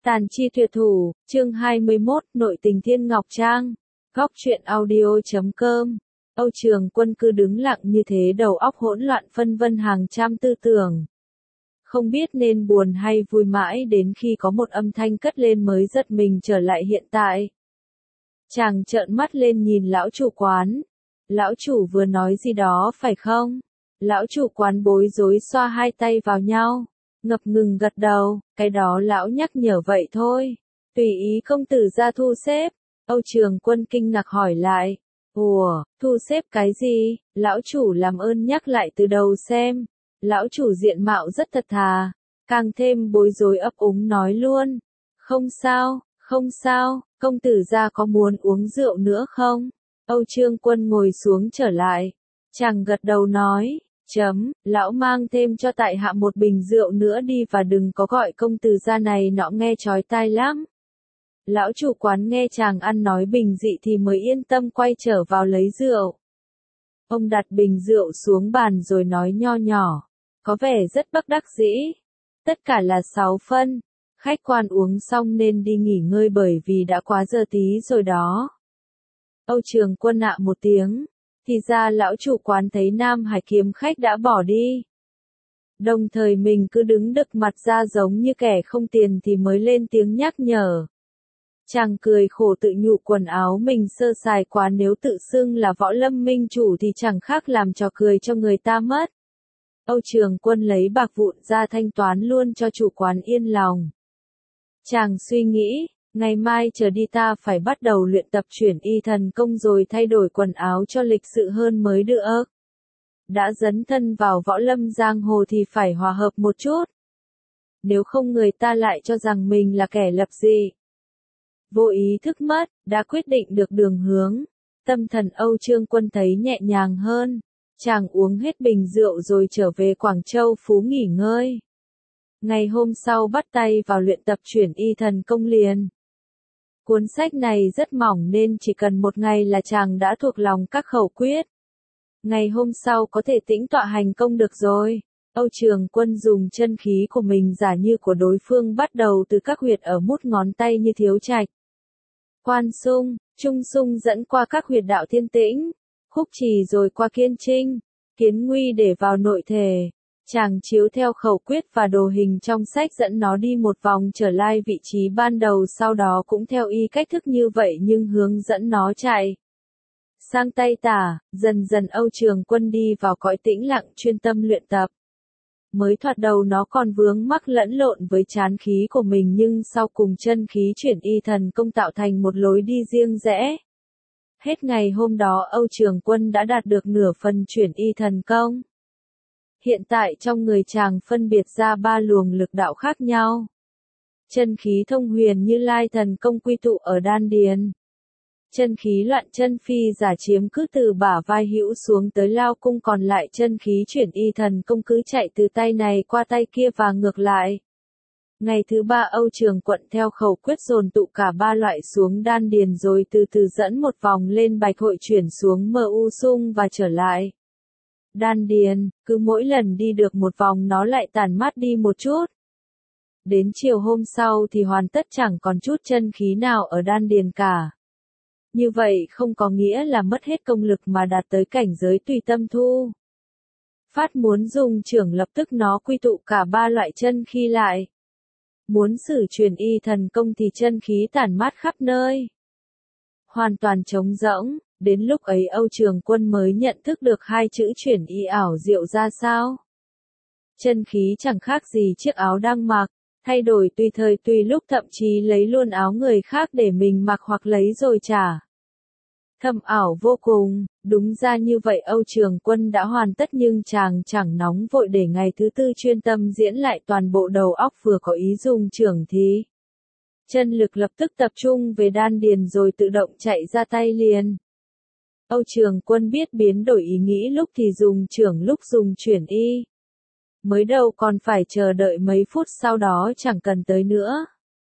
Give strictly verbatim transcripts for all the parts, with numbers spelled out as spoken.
Tàn chi tuyệt thủ, chương hai mươi mốt, nội tình Thiên Ngọc Trang. Góc truyện audio chấm com. Âu Trường Quân cứ đứng lặng như thế, đầu óc hỗn loạn phân vân hàng trăm tư tưởng. Không biết nên buồn hay vui, mãi đến khi có một âm thanh cất lên mới giật mình trở lại hiện tại. Chàng trợn mắt lên nhìn lão chủ quán. Lão chủ vừa nói gì đó phải không? Lão chủ quán bối rối xoa hai tay vào nhau, ngập ngừng gật đầu, cái đó lão nhắc nhở vậy thôi. Tùy ý công tử ra thu xếp. Âu Trường Quân kinh ngạc hỏi lại. Ủa, thu xếp cái gì? Lão chủ làm ơn nhắc lại từ đầu xem. Lão chủ diện mạo rất thật thà, càng thêm bối rối ấp úng nói luôn. Không sao, không sao, công tử gia có muốn uống rượu nữa không? Âu Trường Quân ngồi xuống trở lại. Chàng gật đầu nói. Chấm, lão mang thêm cho tại hạ một bình rượu nữa đi, và đừng có gọi công tử gia này nọ nghe chói tai lắm. Lão chủ quán nghe chàng ăn nói bình dị thì mới yên tâm quay trở vào lấy rượu. Ông đặt bình rượu xuống bàn rồi nói nho nhỏ, có vẻ rất bất đắc dĩ. Tất cả là sáu phân, khách quan uống xong nên đi nghỉ ngơi bởi vì đã quá giờ tí rồi đó. Âu Trường Quân ạ một tiếng. Thì ra lão chủ quán thấy Nam Hải kiếm khách đã bỏ đi. Đồng thời mình cứ đứng đực mặt ra giống như kẻ không tiền thì mới lên tiếng nhắc nhở. Chàng cười khổ tự nhủ quần áo mình sơ sài quá, nếu tự xưng là võ lâm minh chủ thì chẳng khác làm trò cười cho người ta mất. Âu Trường Quân lấy bạc vụn ra thanh toán luôn cho chủ quán yên lòng. Chàng suy nghĩ. Ngày mai trở đi ta phải bắt đầu luyện tập chuyển y thần công rồi thay đổi quần áo cho lịch sự hơn mới được. Đã dấn thân vào võ lâm giang hồ thì phải hòa hợp một chút. Nếu không người ta lại cho rằng mình là kẻ lập dị. Vô ý thức mất, đã quyết định được đường hướng. Tâm thần Âu Trường Quân thấy nhẹ nhàng hơn. Chàng uống hết bình rượu rồi trở về Quảng Châu Phú nghỉ ngơi. Ngày hôm sau bắt tay vào luyện tập chuyển y thần công liền. Cuốn sách này rất mỏng nên chỉ cần một ngày là chàng đã thuộc lòng các khẩu quyết. Ngày hôm sau có thể tĩnh tọa hành công được rồi. Âu Trường Quân dùng chân khí của mình giả như của đối phương, bắt đầu từ các huyệt ở mút ngón tay như thiếu trạch, quan xung, trung xung, dẫn qua các huyệt đạo thiên tĩnh, khúc trì rồi qua kiên trinh, kiến nguy để vào nội thể. Chàng chiếu theo khẩu quyết và đồ hình trong sách dẫn nó đi một vòng trở lại vị trí ban đầu, sau đó cũng theo y cách thức như vậy nhưng hướng dẫn nó chạy sang tay tả. Dần dần Âu Trường Quân đi vào cõi tĩnh lặng chuyên tâm luyện tập. Mới thoạt đầu nó còn vướng mắc lẫn lộn với trán khí của mình, nhưng sau cùng chân khí chuyển y thần công tạo thành một lối đi riêng rẽ. Hết ngày hôm đó Âu Trường Quân đã đạt được nửa phần chuyển y thần công. Hiện tại trong người chàng phân biệt ra ba luồng lực đạo khác nhau. Chân khí thông huyền Như Lai thần công quy tụ ở đan điền. Chân khí loạn chân phi giả chiếm cứ từ bả vai hữu xuống tới lao cung, còn lại chân khí chuyển y thần công cứ chạy từ tay này qua tay kia và ngược lại. Ngày thứ ba Âu Trường Quân theo khẩu quyết dồn tụ cả ba loại xuống đan điền rồi từ từ dẫn một vòng lên bạch hội, chuyển xuống mờ u sung và trở lại đan điền. Cứ mỗi lần đi được một vòng nó lại tản mát đi một chút. Đến chiều hôm sau thì hoàn tất, chẳng còn chút chân khí nào ở đan điền cả. Như vậy không có nghĩa là mất hết công lực mà đạt tới cảnh giới tùy tâm thu phát. Muốn dùng trưởng lập tức nó quy tụ cả ba loại chân khí lại. Muốn sử chuyển y thần công thì chân khí tản mát khắp nơi, hoàn toàn trống rỗng. Đến lúc ấy Âu Trường Quân mới nhận thức được hai chữ chuyển y ảo diệu ra sao. Chân khí chẳng khác gì chiếc áo đang mặc, thay đổi tùy thời tùy lúc, thậm chí lấy luôn áo người khác để mình mặc hoặc lấy rồi trả. Thâm ảo vô cùng. Đúng ra như vậy Âu Trường Quân đã hoàn tất, nhưng chàng chẳng nóng vội để ngày thứ tư chuyên tâm diễn lại toàn bộ, đầu óc vừa có ý dùng trưởng thì chân lực lập tức tập trung về đan điền rồi tự động chạy ra tay liền. Âu Trường Quân biết biến đổi ý nghĩ, lúc thì dùng trưởng lúc dùng chuyển y. Mới đầu còn phải chờ đợi mấy phút, sau đó chẳng cần tới nữa.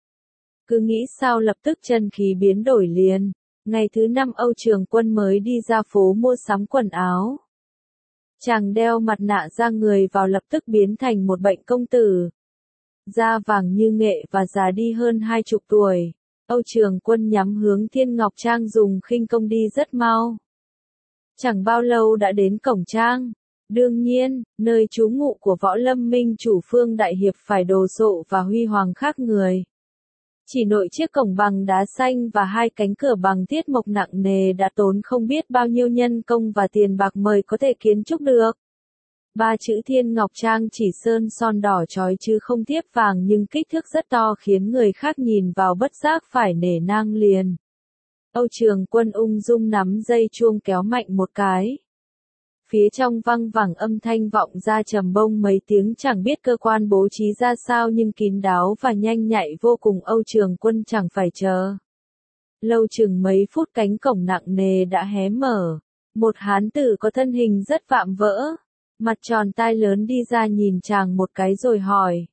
Cứ nghĩ sao lập tức chân khí biến đổi liền. Ngày thứ năm Âu Trường Quân mới đi ra phố mua sắm quần áo. Chàng đeo mặt nạ ra người vào lập tức biến thành một bệnh công tử. da vàng như nghệ và già đi hơn hai chục tuổi. Âu Trường Quân nhắm hướng Thiên Ngọc Trang dùng khinh công đi rất mau. Chẳng bao lâu đã đến cổng trang. Đương nhiên, nơi trú ngụ của Võ Lâm Minh chủ Phương Đại Hiệp phải đồ sộ và huy hoàng khác người. Chỉ nội chiếc cổng bằng đá xanh và hai cánh cửa bằng thiết mộc nặng nề đã tốn không biết bao nhiêu nhân công và tiền bạc mới có thể kiến trúc được. Ba chữ Thiên Ngọc Trang chỉ sơn son đỏ chói chứ không thiếp vàng nhưng kích thước rất to khiến người khác nhìn vào bất giác phải nể nang liền. Âu Trường Quân ung dung nắm dây chuông kéo mạnh một cái. Phía trong văng vẳng âm thanh vọng ra trầm bông mấy tiếng chẳng biết cơ quan bố trí ra sao nhưng kín đáo và nhanh nhạy vô cùng. Âu Trường Quân chẳng phải chờ lâu chừng mấy phút cánh cổng nặng nề đã hé mở. Một hán tử có thân hình rất vạm vỡ, mặt tròn tai lớn đi ra nhìn chàng một cái rồi hỏi.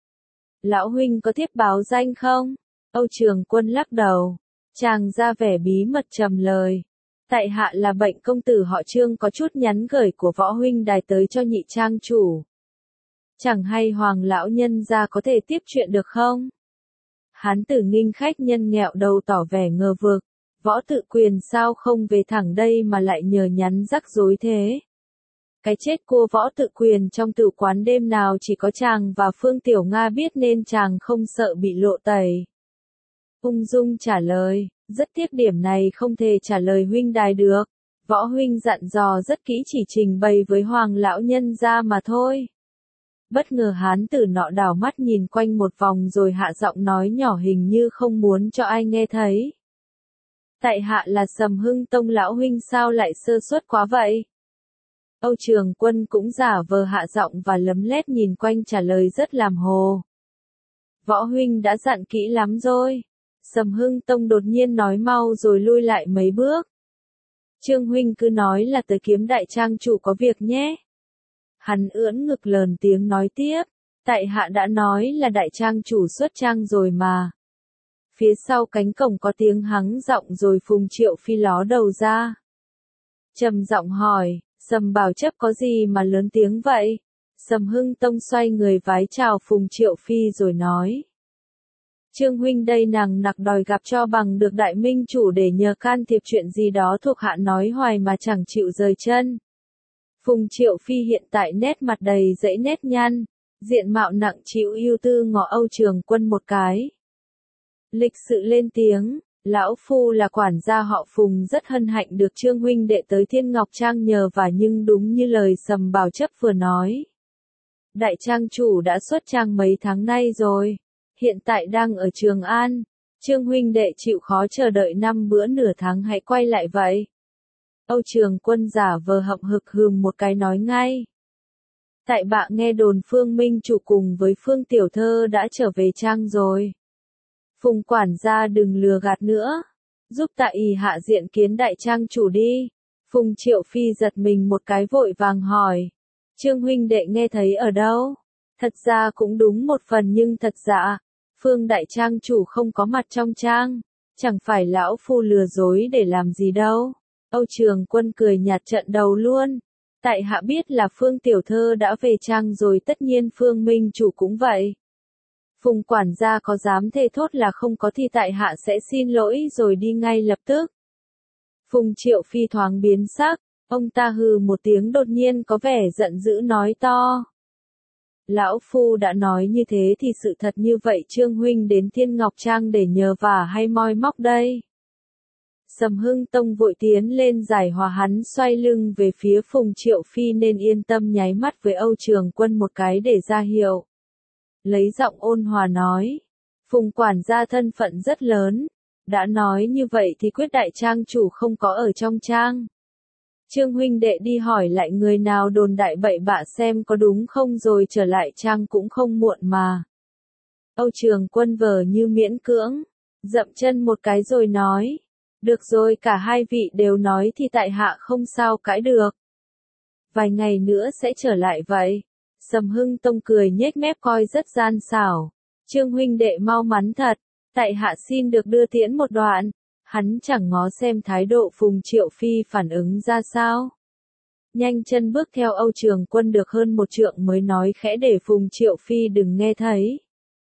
Lão huynh có thiếp báo danh không? Âu Trường Quân lắc đầu. Chàng ra vẻ bí mật trầm lời. Tại hạ là bệnh công tử họ Trương có chút nhắn gửi của võ huynh đài tới cho nhị trang chủ. Chẳng hay Hoàng lão nhân gia có thể tiếp chuyện được không? Hán tử nghinh khách nhân nghẹo đầu tỏ vẻ ngờ vực. Võ Tự Quyền sao không về thẳng đây mà lại nhờ nhắn rắc rối thế? Cái chết cô Võ Tự Quyền trong tử quán đêm nào chỉ có chàng và Phương Tiểu Nga biết nên chàng không sợ bị lộ tẩy. Ung dung trả lời, rất tiếc điểm này không thể trả lời huynh đài được. Võ huynh dặn dò rất kỹ chỉ trình bày với Hoàng lão nhân gia mà thôi. Bất ngờ hán tử nọ đảo mắt nhìn quanh một vòng rồi hạ giọng nói nhỏ hình như không muốn cho ai nghe thấy. Tại hạ là Sầm Hưng Tông lão huynh sao lại sơ suất quá vậy? Âu Trường Quân cũng giả vờ hạ giọng và lấm lét nhìn quanh trả lời rất làm hồ. Võ huynh đã dặn kỹ lắm rồi. Sầm Hưng Tông đột nhiên nói mau rồi lui lại mấy bước. Trương huynh cứ nói là tới kiếm đại trang chủ có việc nhé. Hắn ưỡn ngực lớn tiếng nói tiếp. Tại hạ đã nói là đại trang chủ xuất trang rồi mà. Phía sau cánh cổng có tiếng hắng giọng rồi Phùng Triệu Phi ló đầu ra. Trầm giọng hỏi, Sầm Bảo Chấp có gì mà lớn tiếng vậy? Sầm Hưng Tông xoay người vái chào Phùng Triệu Phi rồi nói. Trương huynh đây nàng nặc đòi gặp cho bằng được đại minh chủ để nhờ can thiệp chuyện gì đó thuộc hạ nói hoài mà chẳng chịu rời chân. Phùng Triệu Phi hiện tại nét mặt đầy dẫy nếp nhăn, diện mạo nặng chịu ưu tư ngó Âu Trường Quân một cái. Lịch sự lên tiếng, lão phu là quản gia họ Phùng rất hân hạnh được Trương huynh đệ tới Thiên Ngọc Trang nhờ và nhưng đúng như lời Sầm Bảo Chấp vừa nói. Đại trang chủ đã xuất trang mấy tháng nay rồi. Hiện tại đang ở Trường An, Trương huynh đệ chịu khó chờ đợi năm bữa nửa tháng hãy quay lại vậy. Âu Trường Quân giả vờ hậm hực hừm một cái nói ngay. Tại bạ nghe đồn Phương Minh chủ cùng với Phương Tiểu Thơ đã trở về trang rồi. Phùng quản gia đừng lừa gạt nữa, giúp tại ỷ hạ diện kiến đại trang chủ đi. Phùng Triệu Phi giật mình một cái vội vàng hỏi. Trương huynh đệ nghe thấy ở đâu? Thật ra cũng đúng một phần nhưng thật dạ. Phương đại trang chủ không có mặt trong trang, chẳng phải lão phu lừa dối để làm gì đâu. Âu Trường Quân cười nhạt trận đầu luôn. Tại hạ biết là Phương Tiểu Thơ đã về trang rồi tất nhiên Phương Minh chủ cũng vậy. Phùng quản gia có dám thề thốt là không có thì tại hạ sẽ xin lỗi rồi đi ngay lập tức. Phùng Triệu Phi thoáng biến sắc, ông ta hừ một tiếng đột nhiên có vẻ giận dữ nói to. Lão phu đã nói như thế thì sự thật như vậy Trương huynh đến Thiên Ngọc Trang để nhờ vả hay moi móc đây? Sầm Hưng Tông vội tiến lên giải hòa hắn xoay lưng về phía Phùng Triệu Phi nên yên tâm nháy mắt với Âu Trường Quân một cái để ra hiệu. Lấy giọng ôn hòa nói. Phùng quản gia thân phận rất lớn. Đã nói như vậy thì quyết đại trang chủ không có ở trong trang. Trương huynh đệ đi hỏi lại người nào đồn đại bậy bạ xem có đúng không rồi trở lại trang cũng không muộn mà. Âu Trường Quân vờ như miễn cưỡng, dậm chân một cái rồi nói. Được rồi cả hai vị đều nói thì tại hạ không sao cãi được. Vài ngày nữa sẽ trở lại vậy. Sầm Hưng Tông cười nhếch mép coi rất gian xảo. Trương huynh đệ mau mắn thật, tại hạ xin được đưa tiễn một đoạn. Hắn chẳng ngó xem thái độ Phùng Triệu Phi phản ứng ra sao. Nhanh chân bước theo Âu Trường Quân được hơn một trượng mới nói khẽ để Phùng Triệu Phi đừng nghe thấy.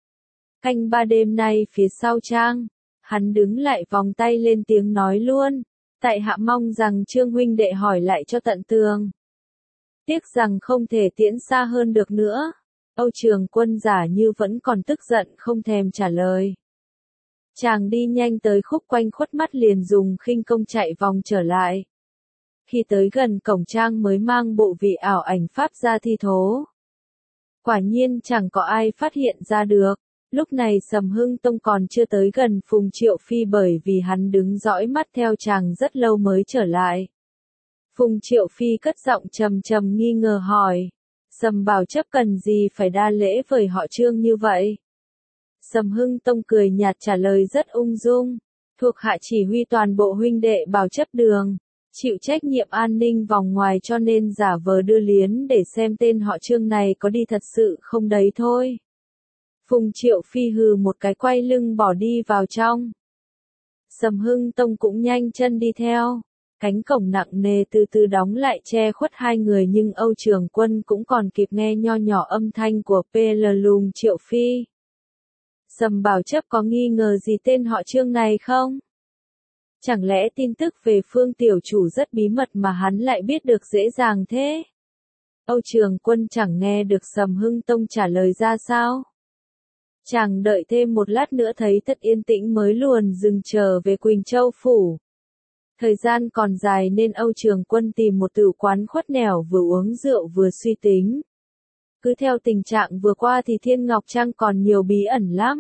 Canh ba đêm nay phía sau trang. Hắn đứng lại vòng tay lên tiếng nói luôn. Tại hạ mong rằng Trương huynh đệ hỏi lại cho tận tường. Tiếc rằng không thể tiễn xa hơn được nữa. Âu Trường Quân giả như vẫn còn tức giận không thèm trả lời. Chàng đi nhanh tới khúc quanh khuất mắt liền dùng khinh công chạy vòng trở lại. Khi tới gần cổng trang mới mang bộ vị ảo ảnh pháp ra thi thố. Quả nhiên chẳng có ai phát hiện ra được. Lúc này Sầm Hưng Tông còn chưa tới gần Phùng Triệu Phi bởi vì hắn đứng dõi mắt theo chàng rất lâu mới trở lại. Phùng Triệu Phi cất giọng trầm trầm nghi ngờ hỏi. Sầm Bảo Chấp cần gì phải đa lễ với họ Trương như vậy? Sầm Hưng Tông cười nhạt trả lời rất ung dung. Thuộc hạ chỉ huy toàn bộ huynh đệ Bảo Chấp đường. Chịu trách nhiệm an ninh vòng ngoài cho nên giả vờ đưa liến để xem tên họ Trương này có đi thật sự không đấy thôi. Phùng Triệu Phi hừ một cái quay lưng bỏ đi vào trong. Sầm Hưng Tông cũng nhanh chân đi theo. Cánh cổng nặng nề từ từ đóng lại che khuất hai người nhưng Âu Trường Quân cũng còn kịp nghe nho nhỏ âm thanh của pê lờ lùng Triệu Phi. Sầm Bảo Chấp có nghi ngờ gì tên họ Trương này không? Chẳng lẽ tin tức về Phương tiểu chủ rất bí mật mà hắn lại biết được dễ dàng thế? Âu Trường Quân chẳng nghe được Sầm Hưng Tông trả lời ra sao? Chàng đợi thêm một lát nữa thấy thật yên tĩnh mới luồn dừng trở về Quỳnh Châu Phủ. Thời gian còn dài nên Âu Trường Quân tìm một tử quán khuất nẻo vừa uống rượu vừa suy tính. Cứ theo tình trạng vừa qua thì Thiên Ngọc Trang còn nhiều bí ẩn lắm.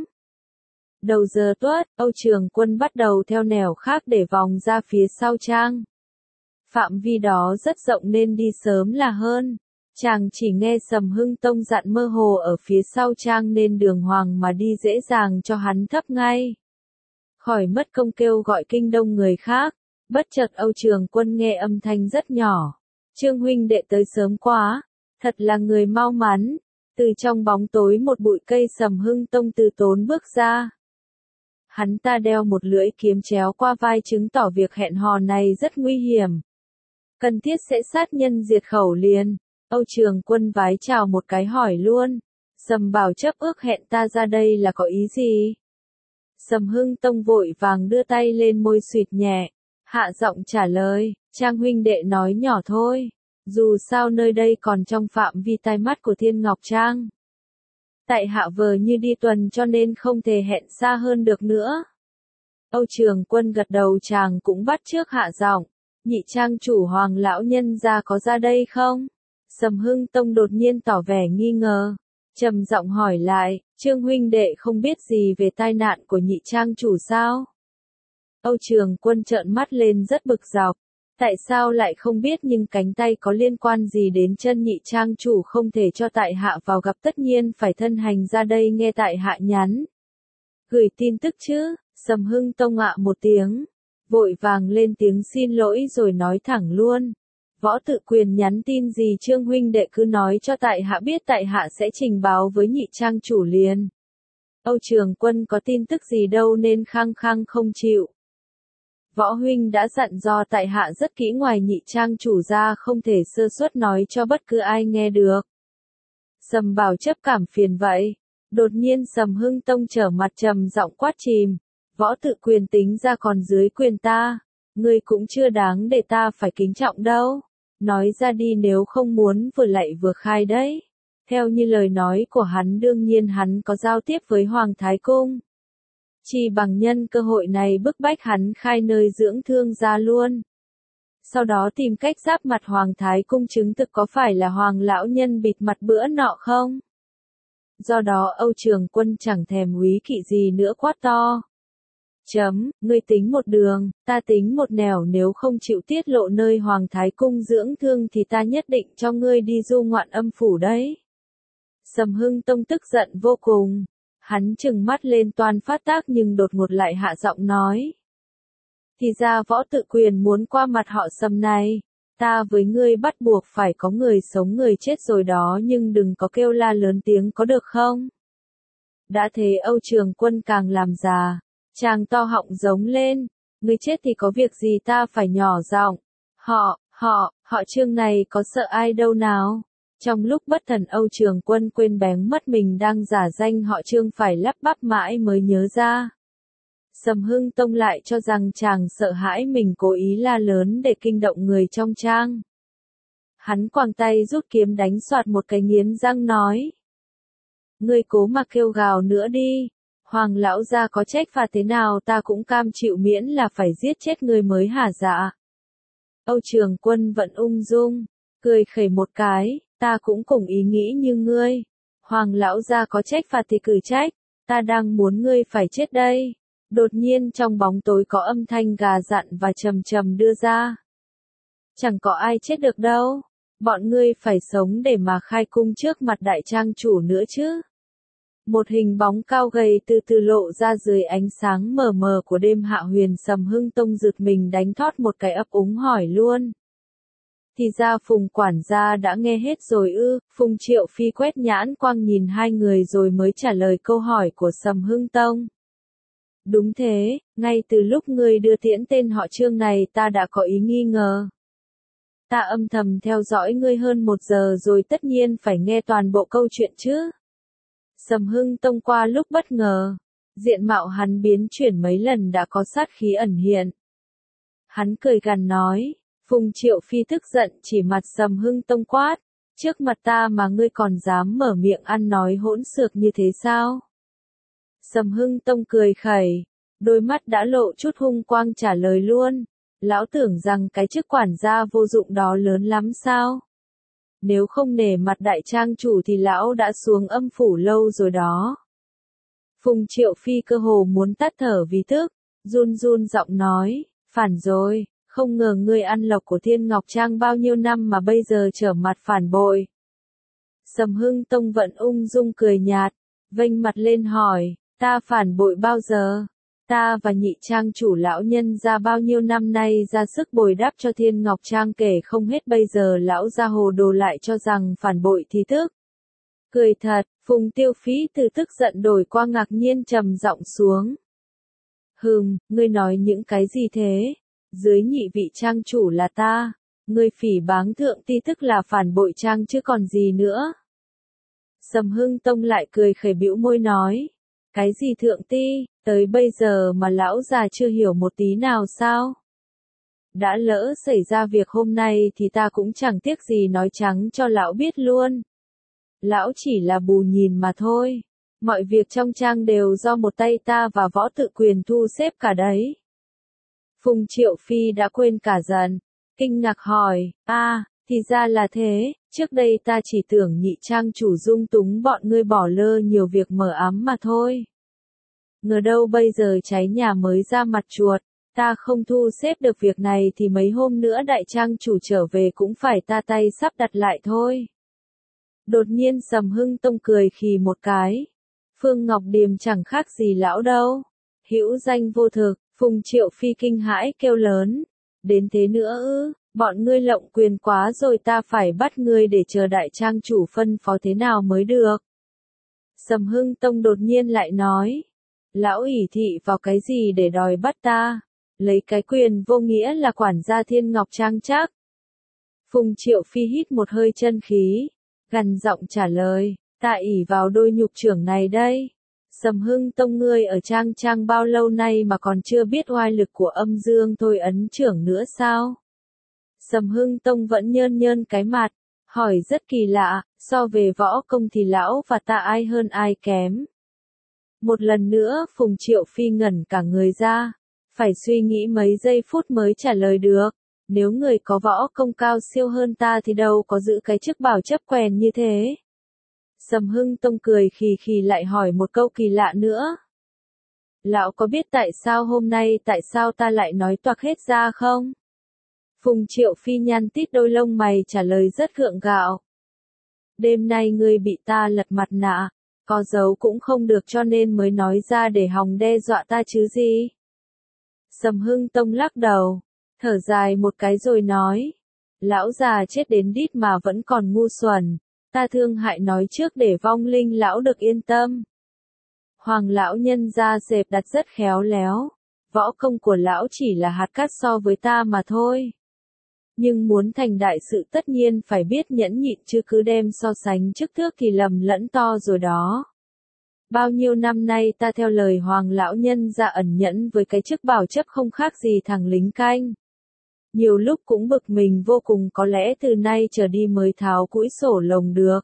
Đầu giờ tuất, Âu Trường Quân bắt đầu theo nẻo khác để vòng ra phía sau trang. Phạm vi đó rất rộng nên đi sớm là hơn. Chàng chỉ nghe Sầm Hưng Tông dặn mơ hồ ở phía sau trang nên đường hoàng mà đi dễ dàng cho hắn thấp ngay. Khỏi mất công kêu gọi kinh đông người khác. Bất chợt Âu Trường Quân nghe âm thanh rất nhỏ. Trương huynh đệ tới sớm quá. Thật là người mau mắn. Từ trong bóng tối một bụi cây Sầm Hưng Tông từ tốn bước ra. Hắn ta đeo một lưỡi kiếm chéo qua vai chứng tỏ việc hẹn hò này rất nguy hiểm. Cần thiết sẽ sát nhân diệt khẩu liền. Âu Trường Quân vái chào một cái hỏi luôn. Sầm Bảo Chấp ước hẹn ta ra đây là có ý gì? Sầm Hưng Tông vội vàng đưa tay lên môi suýt nhẹ. Hạ giọng trả lời. Trang huynh đệ nói nhỏ thôi. Dù sao nơi đây còn trong phạm vi tai mắt của Thiên Ngọc Trang. Tại hạ vờ như đi tuần cho nên không thể hẹn xa hơn được nữa. Âu Trường Quân gật đầu chàng cũng bắt chước hạ giọng. Nhị trang chủ Hoàng lão nhân gia có ra đây không? Sầm Hưng Tông đột nhiên tỏ vẻ nghi ngờ. Trầm giọng hỏi lại, Trương huynh đệ không biết gì về tai nạn của nhị trang chủ sao? Âu Trường Quân trợn mắt lên rất bực dọc. Tại sao lại không biết nhưng cánh tay có liên quan gì đến chân nhị trang chủ không thể cho tại hạ vào gặp tất nhiên phải thân hành ra đây nghe tại hạ nhắn. Gửi tin tức chứ, Sầm Hưng Tông ạ một tiếng. Vội vàng lên tiếng xin lỗi rồi nói thẳng luôn. Võ Tự Quyền nhắn tin gì Trương huynh đệ cứ nói cho tại hạ biết tại hạ sẽ trình báo với nhị trang chủ liền. Âu Trường Quân có tin tức gì đâu nên khăng khăng không chịu. Võ huynh đã dặn dò tại hạ rất kỹ ngoài nhị trang chủ ra không thể sơ suất nói cho bất cứ ai nghe được. Sầm Bảo Chấp cảm phiền vậy. Đột nhiên Sầm Hưng Tông trở mặt trầm giọng quát chìm. Võ Tự Quyền tính ra còn dưới quyền ta. Ngươi cũng chưa đáng để ta phải kính trọng đâu. Nói ra đi nếu không muốn vừa lạy vừa khai đấy. Theo như lời nói của hắn đương nhiên hắn có giao tiếp với Hoàng Thái Cung. Chỉ bằng nhân cơ hội này bức bách hắn khai nơi dưỡng thương ra luôn. Sau đó tìm cách giáp mặt Hoàng Thái Cung chứng thực có phải là Hoàng lão nhân bịt mặt bữa nọ không. Do đó Âu Trường Quân chẳng thèm úy kỵ gì nữa quát to. Chấm, ngươi tính một đường, ta tính một nẻo nếu không chịu tiết lộ nơi Hoàng Thái Cung dưỡng thương thì ta nhất định cho ngươi đi du ngoạn âm phủ đấy. Sầm Hưng Tông tức giận vô cùng. Hắn trừng mắt lên toan phát tác nhưng đột ngột lại hạ giọng nói. Thì ra Võ Tự Quyền muốn qua mặt họ Sầm này. Ta với ngươi bắt buộc phải có người sống người chết rồi đó nhưng đừng có kêu la lớn tiếng có được không? Đã thế Âu Trường Quân càng làm già. Chàng to họng giống lên. Ngươi chết thì có việc gì ta phải nhỏ giọng. Họ, họ, họ Trương này có sợ ai đâu nào. Trong lúc bất thần Âu Trường Quân quên bén mất mình đang giả danh họ Trương phải lắp bắp mãi mới nhớ ra. Sầm Hưng Tông lại cho rằng chàng sợ hãi mình cố ý la lớn để kinh động người trong trang. Hắn quàng tay rút kiếm đánh soạt một cái nghiến răng nói. Ngươi cố mà kêu gào nữa đi, Hoàng lão gia có trách phạt thế nào ta cũng cam chịu miễn là phải giết chết ngươi mới hả dạ. Âu Trường Quân vẫn ung dung, cười khẩy một cái, ta cũng cùng ý nghĩ như ngươi. Hoàng lão gia có trách phạt thì cử trách, ta đang muốn ngươi phải chết đây. Đột nhiên trong bóng tối có âm thanh gà dặn và trầm trầm đưa ra. Chẳng có ai chết được đâu, bọn ngươi phải sống để mà khai cung trước mặt đại trang chủ nữa chứ. Một hình bóng cao gầy từ từ lộ ra dưới ánh sáng mờ mờ của đêm hạ huyền. Sầm Hưng Tông giật mình đánh thót một cái ấp úng hỏi luôn. Thì ra Phùng quản gia đã nghe hết rồi ư? Phùng Triệu Phi quét nhãn quang nhìn hai người rồi mới trả lời câu hỏi của Sầm Hưng Tông. Đúng thế, ngay từ lúc ngươi đưa tiễn tên họ Trương này ta đã có ý nghi ngờ. Ta âm thầm theo dõi ngươi hơn một giờ rồi tất nhiên phải nghe toàn bộ câu chuyện chứ. Sầm Hưng Tông qua lúc bất ngờ, diện mạo hắn biến chuyển mấy lần đã có sát khí ẩn hiện. Hắn cười gằn nói, Phùng Triệu Phi tức giận chỉ mặt Sầm Hưng Tông quát, trước mặt ta mà ngươi còn dám mở miệng ăn nói hỗn xược như thế sao? Sầm Hưng Tông cười khẩy, đôi mắt đã lộ chút hung quang trả lời luôn, lão tưởng rằng cái chức quản gia vô dụng đó lớn lắm sao? Nếu không nể mặt đại trang chủ thì lão đã xuống âm phủ lâu rồi đó. Phùng Triệu Phi cơ hồ muốn tắt thở vì tức, run run giọng nói, phản rồi, không ngờ ngươi ăn lộc của Thiên Ngọc Trang bao nhiêu năm mà bây giờ trở mặt phản bội. Sầm Hưng Tông vẫn ung dung cười nhạt, vênh mặt lên hỏi, ta phản bội bao giờ? Ta và nhị trang chủ lão nhân ra bao nhiêu năm nay ra sức bồi đắp cho Thiên Ngọc Trang kể không hết, bây giờ lão gia hồ đồ lại cho rằng phản bội thì tức. Cười thật, Phùng Tiêu Phí từ tức giận đổi qua ngạc nhiên trầm giọng xuống. Hừm, ngươi nói những cái gì thế? Dưới nhị vị trang chủ là ta, ngươi phỉ báng thượng ti tức là phản bội trang chứ còn gì nữa. Sầm Hưng Tông lại cười khẩy bĩu môi nói. Cái gì thượng ti, tới bây giờ mà lão già chưa hiểu một tí nào sao? Đã lỡ xảy ra việc hôm nay thì ta cũng chẳng tiếc gì nói trắng cho lão biết luôn. Lão chỉ là bù nhìn mà thôi. Mọi việc trong trang đều do một tay ta và Võ Tự Quyền thu xếp cả đấy. Phùng Triệu Phi đã quên cả dần, kinh ngạc hỏi, a, à, thì ra là thế, trước đây ta chỉ tưởng nhị trang chủ dung túng bọn ngươi bỏ lơ nhiều việc mờ ám mà thôi. Ngờ đâu bây giờ cháy nhà mới ra mặt chuột, ta không thu xếp được việc này thì mấy hôm nữa đại trang chủ trở về cũng phải ta tay sắp đặt lại thôi. Đột nhiên Sầm Hưng Tông cười khì một cái. Phương Ngọc Điềm chẳng khác gì lão đâu. Hữu danh vô thực, Phùng Triệu Phi kinh hãi kêu lớn. Đến thế nữa ư, bọn ngươi lộng quyền quá rồi, ta phải bắt ngươi để chờ đại trang chủ phân phó thế nào mới được. Sầm Hưng Tông đột nhiên lại nói. Lão ỷ thị vào cái gì để đòi bắt ta? Lấy cái quyền vô nghĩa là quản gia Thiên Ngọc Trang chắc. Phùng Triệu Phi hít một hơi chân khí, gằn giọng trả lời, ta ỷ vào đôi nhục trưởng này đây. Sầm Hưng Tông ngươi ở Trang Trang bao lâu nay mà còn chưa biết oai lực của âm dương thôi ấn trưởng nữa sao? Sầm Hưng Tông vẫn nhơn nhơn cái mặt, hỏi rất kỳ lạ, so về võ công thì lão và ta ai hơn ai kém? Một lần nữa Phùng Triệu Phi ngẩn cả người ra, phải suy nghĩ mấy giây phút mới trả lời được. Nếu người có võ công cao siêu hơn ta thì đâu có giữ cái chức bảo chấp quèn như thế. Sầm Hưng Tông cười khì khì lại hỏi một câu kỳ lạ nữa. Lão có biết tại sao hôm nay tại sao ta lại nói toạc hết ra không? Phùng Triệu Phi nhăn tít đôi lông mày trả lời rất gượng gạo. Đêm nay ngươi bị ta lật mặt nạ, có giấu cũng không được cho nên mới nói ra để hòng đe dọa ta chứ gì. Sầm Hưng Tông lắc đầu, thở dài một cái rồi nói. Lão già chết đến đít mà vẫn còn ngu xuẩn, ta thương hại nói trước để vong linh lão được yên tâm. Hoàng lão nhân ra xẹp đặt rất khéo léo, võ công của lão chỉ là hạt cát so với ta mà thôi. Nhưng muốn thành đại sự tất nhiên phải biết nhẫn nhịn chứ cứ đem so sánh chức thước thì lầm lẫn to rồi đó. Bao nhiêu năm nay ta theo lời Hoàng lão nhân ra ẩn nhẫn với cái chức bảo chấp không khác gì thằng lính canh. Nhiều lúc cũng bực mình vô cùng, có lẽ từ nay trở đi mới tháo cũi sổ lồng được.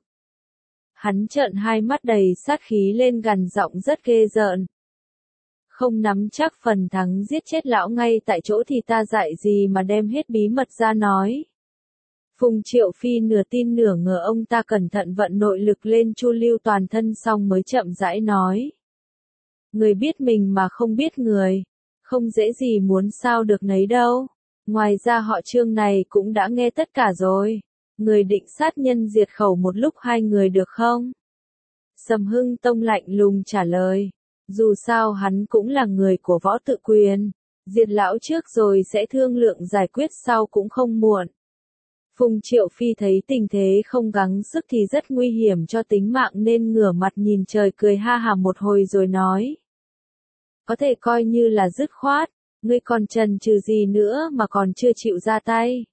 Hắn trợn hai mắt đầy sát khí lên gằn giọng rất ghê rợn. Không nắm chắc phần thắng giết chết lão ngay tại chỗ thì ta dạy gì mà đem hết bí mật ra nói. Phùng Triệu Phi nửa tin nửa ngờ, ông ta cẩn thận vận nội lực lên chu lưu toàn thân xong mới chậm rãi nói. Người biết mình mà không biết người, không dễ gì muốn sao được nấy đâu. Ngoài ra họ Trương này cũng đã nghe tất cả rồi. Người định sát nhân diệt khẩu một lúc hai người được không? Sầm Hưng Tông lạnh lùng trả lời. Dù sao hắn cũng là người của Võ Tự Quyền. Diệt lão trước rồi sẽ thương lượng giải quyết sau cũng không muộn. Phùng Triệu Phi thấy tình thế không gắng sức thì rất nguy hiểm cho tính mạng nên ngửa mặt nhìn trời cười ha hả một hồi rồi nói. Có thể coi như là dứt khoát, ngươi còn chần chừ gì nữa mà còn chưa chịu ra tay.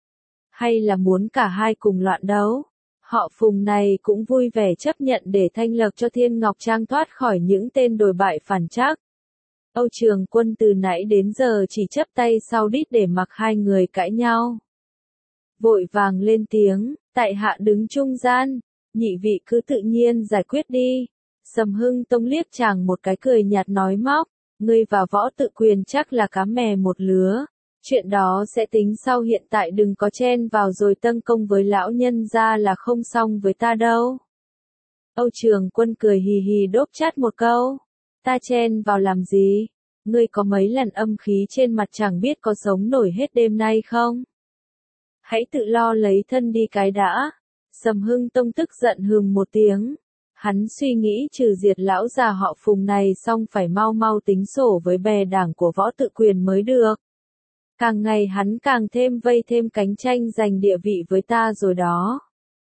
Hay là muốn cả hai cùng loạn đấu? Họ Phùng này cũng vui vẻ chấp nhận để thanh lộc cho Thiên Ngọc Trang thoát khỏi những tên đồi bại phản trắc. Âu Trường Quân từ nãy đến giờ chỉ chấp tay sau đít để mặc hai người cãi nhau. Vội vàng lên tiếng, tại hạ đứng trung gian, nhị vị cứ tự nhiên giải quyết đi. Sầm Hưng Tông liếc chàng một cái cười nhạt nói móc, ngươi và Võ Tự Quyền chắc là cá mè một lứa. Chuyện đó sẽ tính sau, hiện tại đừng có chen vào rồi tấn công với lão nhân ra là không xong với ta đâu. Âu Trường Quân cười hì hì đốp chát một câu. Ta chen vào làm gì? Ngươi có mấy lần âm khí trên mặt chẳng biết có sống nổi hết đêm nay không? Hãy tự lo lấy thân đi cái đã. Sầm Hưng Tông tức giận hừm một tiếng. Hắn suy nghĩ trừ diệt lão già họ Phùng này xong phải mau mau tính sổ với bè đảng của Võ Tự Quyền mới được. Càng ngày hắn càng thêm vây thêm cánh tranh giành địa vị với ta rồi đó.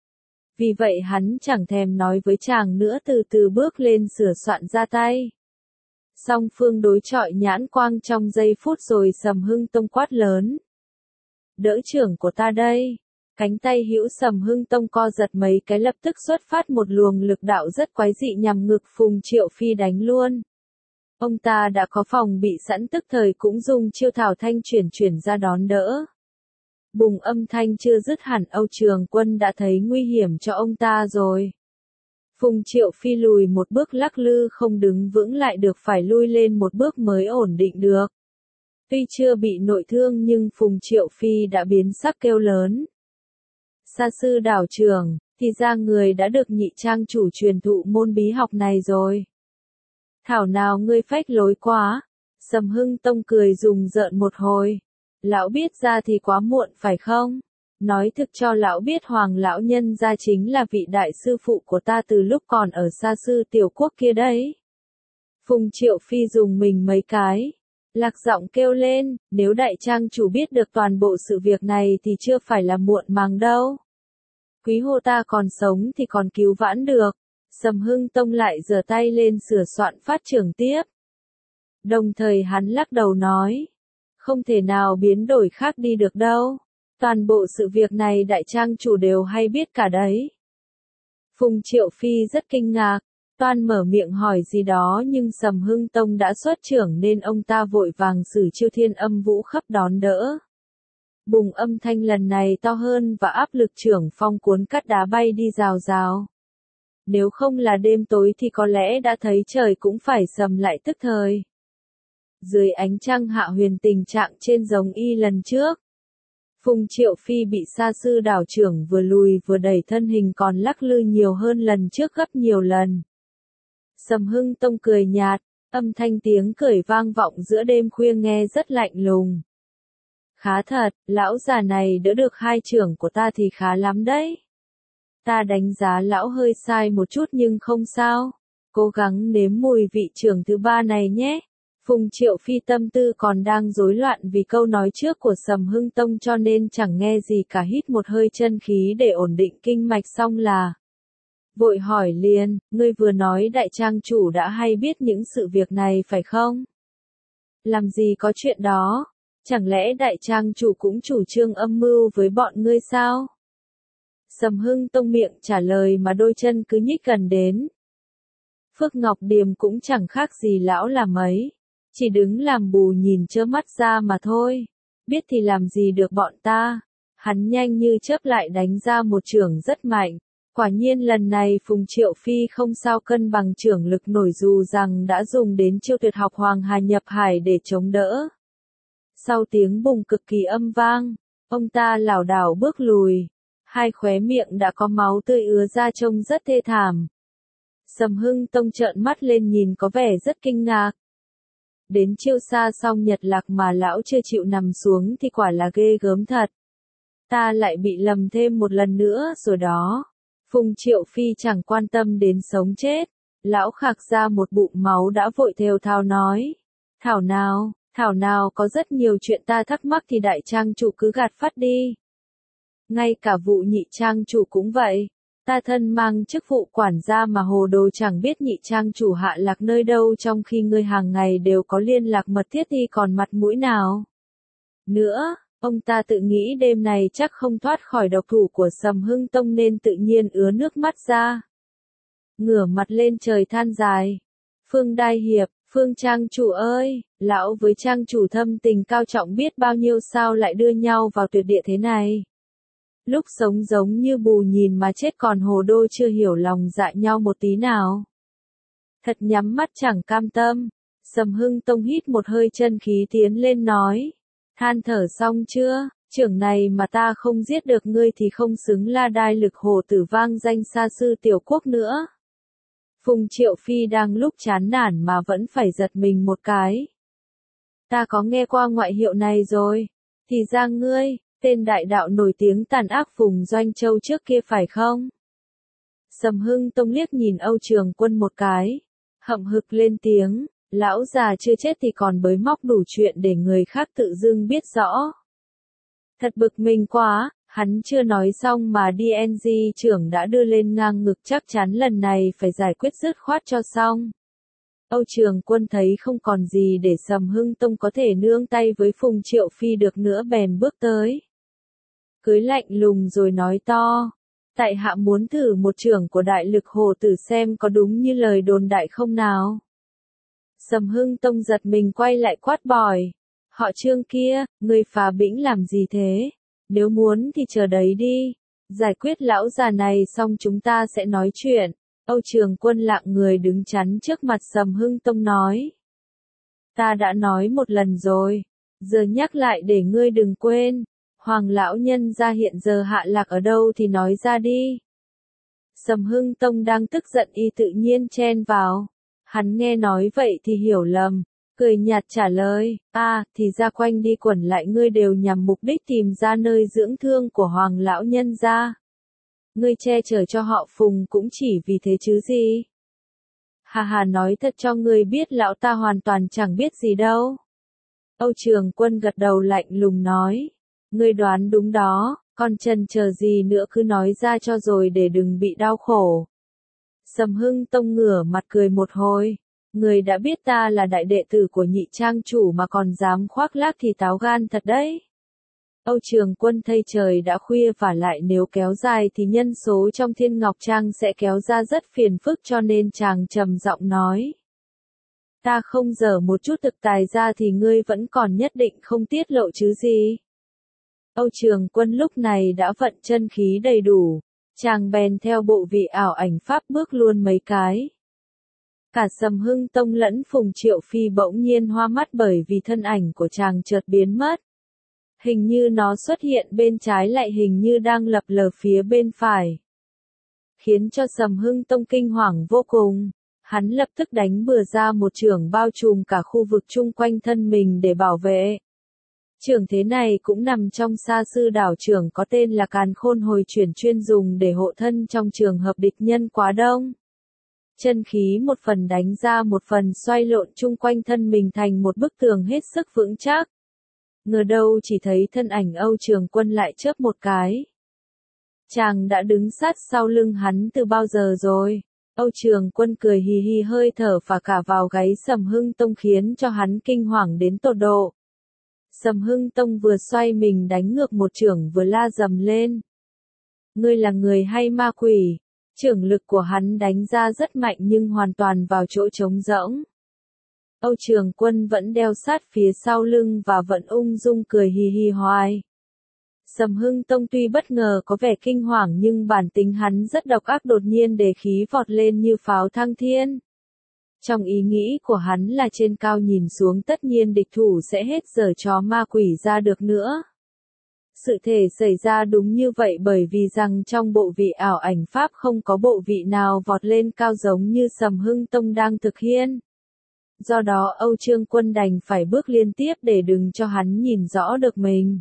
Vì vậy hắn chẳng thèm nói với chàng nữa, từ từ bước lên sửa soạn ra tay. Song phương đối chọi nhãn quang trong giây phút rồi Sầm Hưng Tông quát lớn. Đỡ trưởng của ta đây. Cánh tay hữu Sầm Hưng Tông co giật mấy cái, lập tức xuất phát một luồng lực đạo rất quái dị nhằm ngực Phùng Triệu Phi đánh luôn. Ông ta đã có phòng bị sẵn, tức thời cũng dùng chiêu thảo thanh chuyển chuyển ra đón đỡ. Bùng, âm thanh chưa dứt hẳn Âu Trường Quân đã thấy nguy hiểm cho ông ta rồi. Phùng Triệu Phi lùi một bước lắc lư không đứng vững lại được, phải lui lên một bước mới ổn định được. Tuy chưa bị nội thương nhưng Phùng Triệu Phi đã biến sắc kêu lớn. Sa sư đảo trưởng, thì ra người đã được nhị trang chủ truyền thụ môn bí học này rồi. Thảo nào ngươi phách lối quá. Sầm Hưng Tông cười rùng rợn một hồi. Lão biết ra thì quá muộn phải không? Nói thực cho lão biết, Hoàng lão nhân gia chính là vị đại sư phụ của ta từ lúc còn ở Sa sư tiểu quốc kia đấy. Phùng Triệu Phi dùng mình mấy cái. Lạc giọng kêu lên, nếu đại trang chủ biết được toàn bộ sự việc này thì chưa phải là muộn màng đâu. Quý hộ ta còn sống thì còn cứu vãn được. Sầm Hưng Tông lại giơ tay lên sửa soạn phát trưởng tiếp. Đồng thời hắn lắc đầu nói, không thể nào biến đổi khác đi được đâu. Toàn bộ sự việc này đại trang chủ đều hay biết cả đấy. Phùng Triệu Phi rất kinh ngạc, toan mở miệng hỏi gì đó nhưng Sầm Hưng Tông đã xuất trưởng nên ông ta vội vàng sử chiêu Thiên Âm Vũ Khấp đón đỡ. Bùng, âm thanh lần này to hơn và áp lực trưởng phong cuốn cát đá bay đi rào rào. Nếu không là đêm tối thì có lẽ đã thấy trời cũng phải sầm lại tức thời. Dưới ánh trăng hạ huyền, tình trạng trên giống y lần trước. Phùng Triệu Phi bị sa sư đảo trưởng vừa lùi vừa đẩy, thân hình còn lắc lư nhiều hơn lần trước gấp nhiều lần. Sầm Hưng Tông cười nhạt, âm thanh tiếng cười vang vọng giữa đêm khuya nghe rất lạnh lùng. Khá thật, lão già này đỡ được hai trưởng của ta thì khá lắm đấy. Ta đánh giá lão hơi sai một chút nhưng không sao. Cố gắng nếm mùi vị trưởng thứ ba này nhé. Phùng Triệu Phi tâm tư còn đang rối loạn vì câu nói trước của Sầm Hưng Tông cho nên chẳng nghe gì cả, hít một hơi chân khí để ổn định kinh mạch xong là. Vội hỏi liền, ngươi vừa nói đại trang chủ đã hay biết những sự việc này phải không? Làm gì có chuyện đó. Chẳng lẽ đại trang chủ cũng chủ trương âm mưu với bọn ngươi sao? Sầm Hưng Tông miệng trả lời mà đôi chân cứ nhích gần đến. Phước Ngọc Điềm cũng chẳng khác gì lão là mấy, chỉ đứng làm bù nhìn trơ mắt ra mà thôi, biết thì làm gì được bọn ta. Hắn nhanh như chớp lại đánh ra một chưởng rất mạnh, quả nhiên lần này Phùng Triệu Phi không sao cân bằng chưởng lực nổi dù rằng đã dùng đến chiêu tuyệt học Hoàng Hà Nhập Hải để chống đỡ. Sau tiếng bùng cực kỳ âm vang, ông ta lảo đảo bước lùi, hai khóe miệng đã có máu tươi ứa ra trông rất thê thảm. Sầm Hưng Tông trợn mắt lên nhìn có vẻ rất kinh ngạc. Đến chiêu xa xong Nhật Lạc mà lão chưa chịu nằm xuống thì quả là ghê gớm thật. Ta lại bị lầm thêm một lần nữa rồi đó. Phùng Triệu Phi chẳng quan tâm đến sống chết. Lão khạc ra một bụng máu đã vội thều thào nói. Thảo nào, thảo nào có rất nhiều chuyện ta thắc mắc thì đại trang chủ cứ gạt phắt đi. Ngay cả vụ nhị trang chủ cũng vậy. Ta thân mang chức vụ quản gia mà hồ đồ chẳng biết nhị trang chủ hạ lạc nơi đâu trong khi ngươi hàng ngày đều có liên lạc mật thiết thì còn mặt mũi nào. Nữa, ông ta tự nghĩ đêm này chắc không thoát khỏi độc thủ của Sầm Hưng Tông nên tự nhiên ứa nước mắt ra. Ngửa mặt lên trời than dài. Phương Đại Hiệp, Phương trang chủ ơi, lão với trang chủ thâm tình cao trọng biết bao nhiêu sao lại đưa nhau vào tuyệt địa thế này. Lúc sống giống như bù nhìn mà chết còn hồ đô chưa hiểu lòng dạ nhau một tí nào. Thật nhắm mắt chẳng cam tâm. Sầm Hưng Tông hít một hơi chân khí tiến lên nói. Than thở xong chưa, trưởng này mà ta không giết được ngươi thì không xứng là đai lực hồ tử vang danh xa sư tiểu quốc nữa. Phùng Triệu Phi đang lúc chán nản mà vẫn phải giật mình một cái. Ta có nghe qua ngoại hiệu này rồi, thì ra ngươi, tên đại đạo nổi tiếng tàn ác Phùng Doanh Châu trước kia phải không? Sầm Hưng Tông liếc nhìn Âu Trường Quân một cái, hậm hực lên tiếng, lão già chưa chết thì còn bới móc đủ chuyện để người khác tự dưng biết rõ. Thật bực mình quá, hắn chưa nói xong mà đê en giê trưởng đã đưa lên ngang ngực chắc chắn lần này phải giải quyết dứt khoát cho xong. Âu Trường Quân thấy không còn gì để Sầm Hưng Tông có thể nương tay với Phùng Triệu Phi được nữa bèn bước tới. Cưới lạnh lùng rồi nói to. Tại hạ muốn thử một trưởng của đại lực hồ tử xem có đúng như lời đồn đại không nào. Sầm Hưng Tông giật mình quay lại quát bòi. Họ Trương kia, người phá bĩnh làm gì thế? Nếu muốn thì chờ đấy đi. Giải quyết lão già này xong chúng ta sẽ nói chuyện. Âu Trường Quân lặng người đứng chắn trước mặt Sầm Hưng Tông nói. Ta đã nói một lần rồi. Giờ nhắc lại để ngươi đừng quên. Hoàng lão nhân gia hiện giờ hạ lạc ở đâu thì nói ra đi. Sầm Hưng Tông đang tức giận y tự nhiên chen vào. Hắn nghe nói vậy thì hiểu lầm. Cười nhạt trả lời, à, thì ra quanh đi quẩn lại ngươi đều nhằm mục đích tìm ra nơi dưỡng thương của Hoàng lão nhân gia. Ngươi che chở cho họ Phùng cũng chỉ vì thế chứ gì. Hà hà nói thật cho ngươi biết lão ta hoàn toàn chẳng biết gì đâu. Âu Trường Quân gật đầu lạnh lùng nói. Ngươi đoán đúng đó, còn chần chờ gì nữa cứ nói ra cho rồi để đừng bị đau khổ. Sầm Hưng Tông ngửa mặt cười một hồi. Người đã biết ta là đại đệ tử của nhị trang chủ mà còn dám khoác lác thì táo gan thật đấy. Âu Trường Quân thấy trời đã khuya và lại nếu kéo dài thì nhân số trong Thiên Ngọc Trang sẽ kéo ra rất phiền phức cho nên chàng trầm giọng nói. Ta không dở một chút thực tài ra thì ngươi vẫn còn nhất định không tiết lộ chứ gì. Âu Trường Quân lúc này đã vận chân khí đầy đủ, chàng bèn theo bộ vị ảo ảnh pháp bước luôn mấy cái. Cả Sầm Hưng Tông lẫn Phùng Triệu Phi bỗng nhiên hoa mắt bởi vì thân ảnh của chàng chợt biến mất. Hình như nó xuất hiện bên trái lại hình như đang lập lờ phía bên phải. Khiến cho Sầm Hưng Tông kinh hoàng vô cùng. Hắn lập tức đánh bừa ra một chưởng bao trùm cả khu vực chung quanh thân mình để bảo vệ. Chưởng thế này cũng nằm trong sa sư đảo chưởng có tên là Càn Khôn Hồi Chuyển chuyên dùng để hộ thân trong trường hợp địch nhân quá đông. Chân khí một phần đánh ra một phần xoay lộn chung quanh thân mình thành một bức tường hết sức vững chắc. Ngờ đâu chỉ thấy thân ảnh Âu Trường Quân lại chớp một cái. Chàng đã đứng sát sau lưng hắn từ bao giờ rồi? Âu Trường Quân cười hì hì hơi thở phả cả vào gáy Sầm Hưng Tông khiến cho hắn kinh hoàng đến tột độ. Sầm Hưng Tông vừa xoay mình đánh ngược một chưởng vừa la dầm lên. Ngươi là người hay ma quỷ? Chưởng lực của hắn đánh ra rất mạnh nhưng hoàn toàn vào chỗ trống rỗng. Âu Trường Quân vẫn đeo sát phía sau lưng và vẫn ung dung cười hì hì hoài. Sầm Hưng Tông tuy bất ngờ có vẻ kinh hoàng nhưng bản tính hắn rất độc ác, đột nhiên đề khí vọt lên như pháo thăng thiên. Trong ý nghĩ của hắn là trên cao nhìn xuống tất nhiên địch thủ sẽ hết giở trò ma quỷ ra được nữa. Sự thể xảy ra đúng như vậy bởi vì rằng trong bộ vị ảo ảnh pháp không có bộ vị nào vọt lên cao giống như Sầm Hưng Tông đang thực hiện. Do đó Âu Trương Quân đành phải bước liên tiếp để đừng cho hắn nhìn rõ được mình.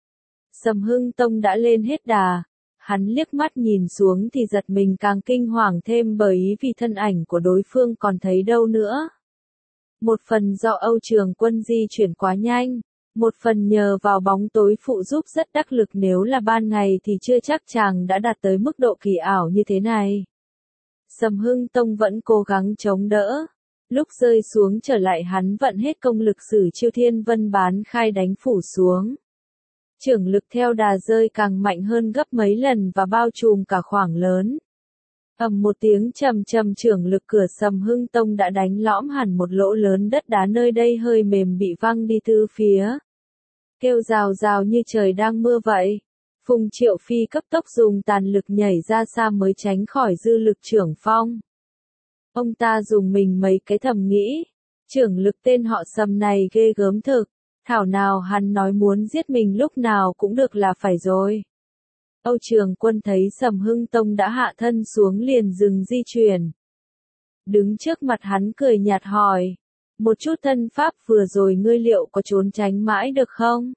Sầm Hưng Tông đã lên hết đà, hắn liếc mắt nhìn xuống thì giật mình càng kinh hoàng thêm bởi ý vì thân ảnh của đối phương còn thấy đâu nữa. Một phần do Âu Trường Quân di chuyển quá nhanh, một phần nhờ vào bóng tối phụ giúp rất đắc lực, nếu là ban ngày thì chưa chắc chàng đã đạt tới mức độ kỳ ảo như thế này. Sầm Hưng Tông vẫn cố gắng chống đỡ. Lúc rơi xuống trở lại hắn vận hết công lực sử chiêu thiên vân bán khai đánh phủ xuống. Chưởng lực theo đà rơi càng mạnh hơn gấp mấy lần và bao trùm cả khoảng lớn. Ầm một tiếng trầm trầm, chưởng lực cửa Sầm Hưng Tông đã đánh lõm hẳn một lỗ lớn, đất đá nơi đây hơi mềm bị văng đi tứ phía. Kêu rào rào như trời đang mưa vậy. Phùng Triệu Phi cấp tốc dùng tàn lực nhảy ra xa mới tránh khỏi dư lực chưởng phong. Ông ta dùng mình mấy cái thầm nghĩ, chưởng lực tên họ Sầm này ghê gớm thực, thảo nào hắn nói muốn giết mình lúc nào cũng được là phải rồi. Âu Trường Quân thấy Sầm Hưng Tông đã hạ thân xuống liền dừng di chuyển. Đứng trước mặt hắn cười nhạt hỏi, một chút thân pháp vừa rồi ngươi liệu có trốn tránh mãi được không?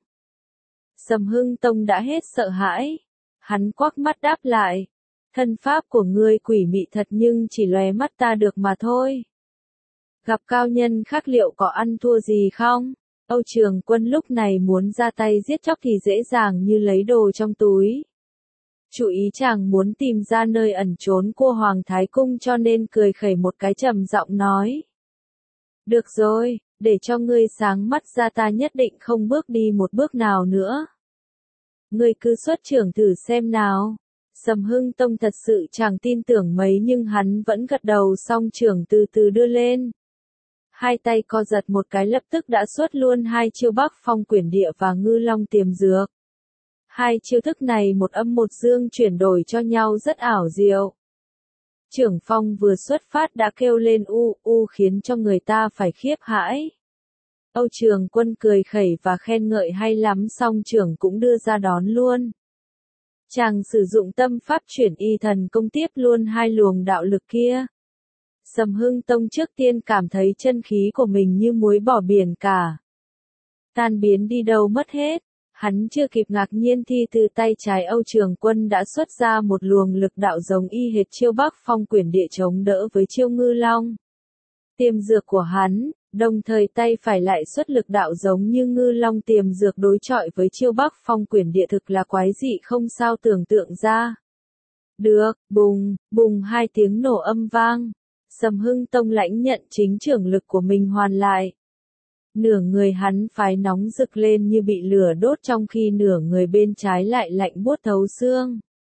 Sầm Hưng Tông đã hết sợ hãi, hắn quắc mắt đáp lại. Thân pháp của ngươi quỷ mị thật nhưng chỉ lóe mắt ta được mà thôi. Gặp cao nhân khác liệu có ăn thua gì không? Âu Trường Quân lúc này muốn ra tay giết chóc thì dễ dàng như lấy đồ trong túi. Chú ý chàng muốn tìm ra nơi ẩn trốn của Hoàng Thái Cung cho nên cười khẩy một cái trầm giọng nói. Được rồi, để cho ngươi sáng mắt ra ta nhất định không bước đi một bước nào nữa. Ngươi cứ xuất chưởng thử xem nào. Sầm Hưng Tông thật sự chẳng tin tưởng mấy nhưng hắn vẫn gật đầu, xong chưởng từ từ đưa lên. Hai tay co giật một cái lập tức đã xuất luôn hai chiêu Bắc Phong Quyển Địa và Ngư Long Tiềm Dược. Hai chiêu thức này một âm một dương chuyển đổi cho nhau rất ảo diệu. Chưởng phong vừa xuất phát đã kêu lên u u khiến cho người ta phải khiếp hãi. Âu Trường Quân cười khẩy và khen ngợi hay lắm, xong chưởng cũng đưa ra đón luôn. Chàng sử dụng tâm pháp chuyển y thần công tiếp luôn hai luồng đạo lực kia. Sầm Hưng Tông trước tiên cảm thấy chân khí của mình như muối bỏ biển cả. Tan biến đi đâu mất hết. Hắn chưa kịp ngạc nhiên thì từ tay trái Âu Trường Quân đã xuất ra một luồng lực đạo giống y hệt chiêu Bắc Phong Quyển Địa chống đỡ với chiêu Ngư Long Tiềm Dược của hắn, đồng thời tay phải lại xuất lực đạo giống như Ngư Long Tiềm Dược đối chọi với chiêu Bắc Phong Quyển Địa, thực là quái dị không sao tưởng tượng ra. Được, bùng, bùng hai tiếng nổ âm vang. Sầm Hưng Tông lãnh nhận chính chưởng lực của mình hoàn lại. Nửa người hắn phái nóng rực lên như bị lửa đốt, trong khi nửa người bên trái lại lạnh buốt thấu xương.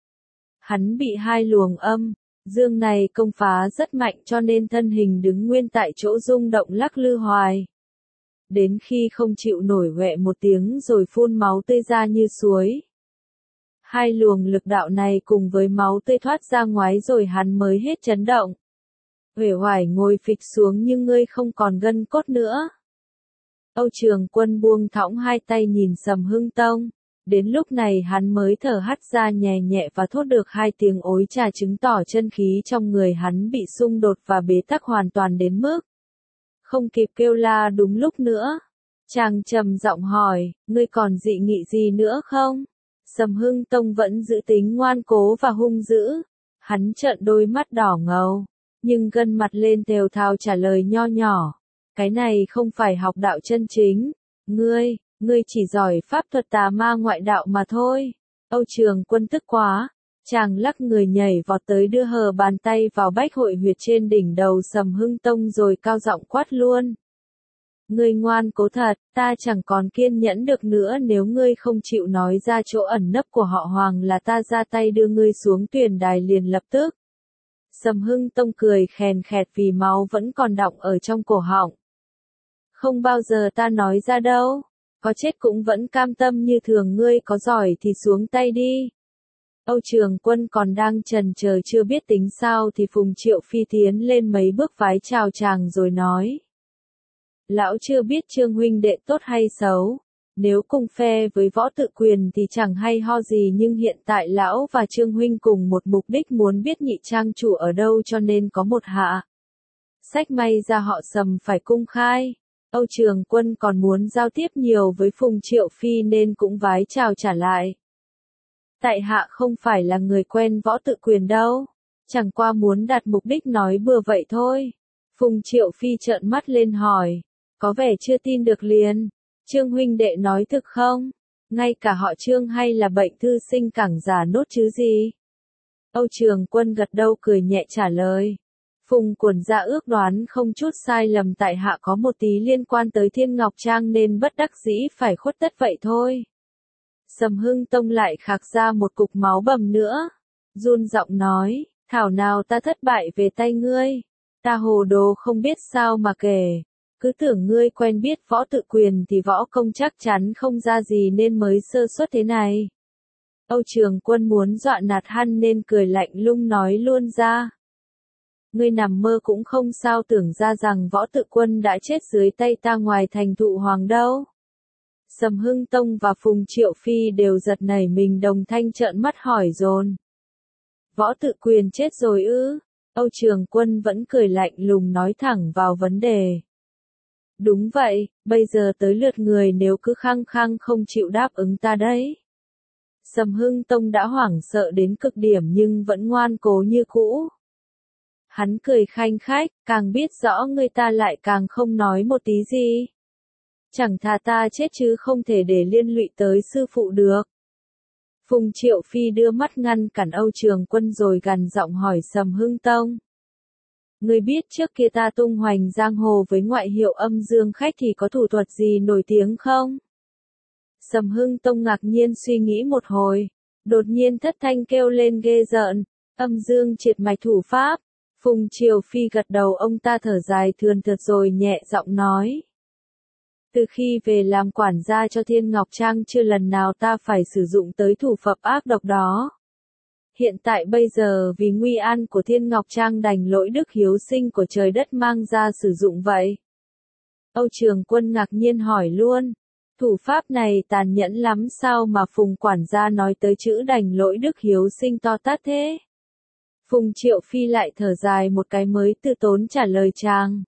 Hắn bị hai luồng âm, dương này công phá rất mạnh cho nên thân hình đứng nguyên tại chỗ rung động lắc lư hoài. Đến khi không chịu nổi quẹ một tiếng rồi phun máu tươi ra như suối. Hai luồng lực đạo này cùng với máu tươi thoát ra ngoài rồi hắn mới hết chấn động. Uể oải ngồi phịch xuống nhưng ngươi không còn gân cốt nữa. Âu Trường Quân buông thõng hai tay nhìn Sầm Hưng Tông. Đến lúc này hắn mới thở hắt ra nhẹ nhẹ và thốt được hai tiếng ối trà, chứng tỏ chân khí trong người hắn bị xung đột và bế tắc hoàn toàn đến mức không kịp kêu la đúng lúc nữa. Chàng trầm giọng hỏi, ngươi còn dị nghị gì nữa không? Sầm Hưng Tông vẫn giữ tính ngoan cố và hung dữ. Hắn trợn đôi mắt đỏ ngầu, nhưng gân mặt lên thều thào trả lời nho nhỏ. Cái này không phải học đạo chân chính. Ngươi, ngươi chỉ giỏi pháp thuật tà ma ngoại đạo mà thôi. Âu Trường Quân tức quá. Chàng lắc người nhảy vọt tới đưa hờ bàn tay vào bách hội huyệt trên đỉnh đầu Sầm Hưng Tông rồi cao giọng quát luôn. Ngươi ngoan cố thật, ta chẳng còn kiên nhẫn được nữa, nếu ngươi không chịu nói ra chỗ ẩn nấp của họ Hoàng là ta ra tay đưa ngươi xuống tuyển đài liền lập tức. Sầm Hưng Tông cười khèn khẹt vì máu vẫn còn đọng ở trong cổ họng. Không bao giờ ta nói ra đâu, có chết cũng vẫn cam tâm như thường, ngươi có giỏi thì xuống tay đi. Âu Trường Quân còn đang chần chờ chưa biết tính sao thì Phùng Triệu Phi tiến lên mấy bước vái chào chàng rồi nói. Lão chưa biết Trương huynh đệ tốt hay xấu, nếu cùng phe với Võ Tự Quyền thì chẳng hay ho gì, nhưng hiện tại lão và Trương huynh cùng một mục đích, muốn biết nhị trang chủ ở đâu, cho nên có một hạ sách may ra họ Sầm phải cung khai. Âu Trường Quân còn muốn giao tiếp nhiều với Phùng Triệu Phi nên cũng vái chào trả lại. Tại hạ không phải là người quen Võ Tự Quyền đâu, chẳng qua muốn đạt mục đích nói bừa vậy thôi. Phùng Triệu Phi trợn mắt lên hỏi, có vẻ chưa tin được liền. Trương huynh đệ nói thực không? Ngay cả họ Trương hay là bệnh thư sinh cẳng giả nốt chứ gì? Âu Trường Quân gật đầu cười nhẹ trả lời. Phùng Quần Dạ ước đoán không chút sai lầm, tại hạ có một tí liên quan tới Thiên Ngọc Trang nên bất đắc dĩ phải khuất tất vậy thôi. Sầm Hưng Tông lại khạc ra một cục máu bầm nữa, run giọng nói, thảo nào ta thất bại về tay ngươi, ta hồ đồ không biết sao mà kể, cứ tưởng ngươi quen biết Võ Tự Quyền thì võ công chắc chắn không ra gì nên mới sơ suất thế này. Âu Trường Quân muốn dọa nạt hắn nên cười lạnh lùng nói luôn ra. Ngươi nằm mơ cũng không sao tưởng ra rằng Võ Tự Quân đã chết dưới tay ta ngoài thành Thụ Hoàng đâu. Sầm Hưng Tông và Phùng Triệu Phi đều giật nảy mình đồng thanh trợn mắt hỏi dồn. Võ Tự Quyền chết rồi ư? Âu Trường Quân vẫn cười lạnh lùng nói thẳng vào vấn đề. Đúng vậy, bây giờ tới lượt người nếu cứ khăng khăng không chịu đáp ứng ta đấy. Sầm Hưng Tông đã hoảng sợ đến cực điểm nhưng vẫn ngoan cố như cũ. Hắn cười khanh khách, càng biết rõ người ta lại càng không nói một tí gì. Chẳng thà ta chết chứ không thể để liên lụy tới sư phụ được. Phùng Triệu Phi đưa mắt ngăn cản Âu Trường Quân rồi gằn giọng hỏi Sầm Hưng Tông. Ngươi biết trước kia ta tung hoành giang hồ với ngoại hiệu Âm Dương Khách thì có thủ thuật gì nổi tiếng không? Sầm Hưng Tông ngạc nhiên suy nghĩ một hồi, đột nhiên thất thanh kêu lên ghê rợn, Âm Dương Triệt Mạch thủ pháp. Phùng Triều Phi gật đầu, ông ta thở dài thườn thượt rồi nhẹ giọng nói. Từ khi về làm quản gia cho Thiên Ngọc Trang chưa lần nào ta phải sử dụng tới thủ pháp ác độc đó. Hiện tại bây giờ vì nguy an của Thiên Ngọc Trang đành lỗi đức hiếu sinh của trời đất mang ra sử dụng vậy. Âu Trường Quân ngạc nhiên hỏi luôn. Thủ pháp này tàn nhẫn lắm sao mà Phùng quản gia nói tới chữ đành lỗi đức hiếu sinh to tát thế? Phùng Triệu Phi lại thở dài một cái mới từ tốn trả lời chàng.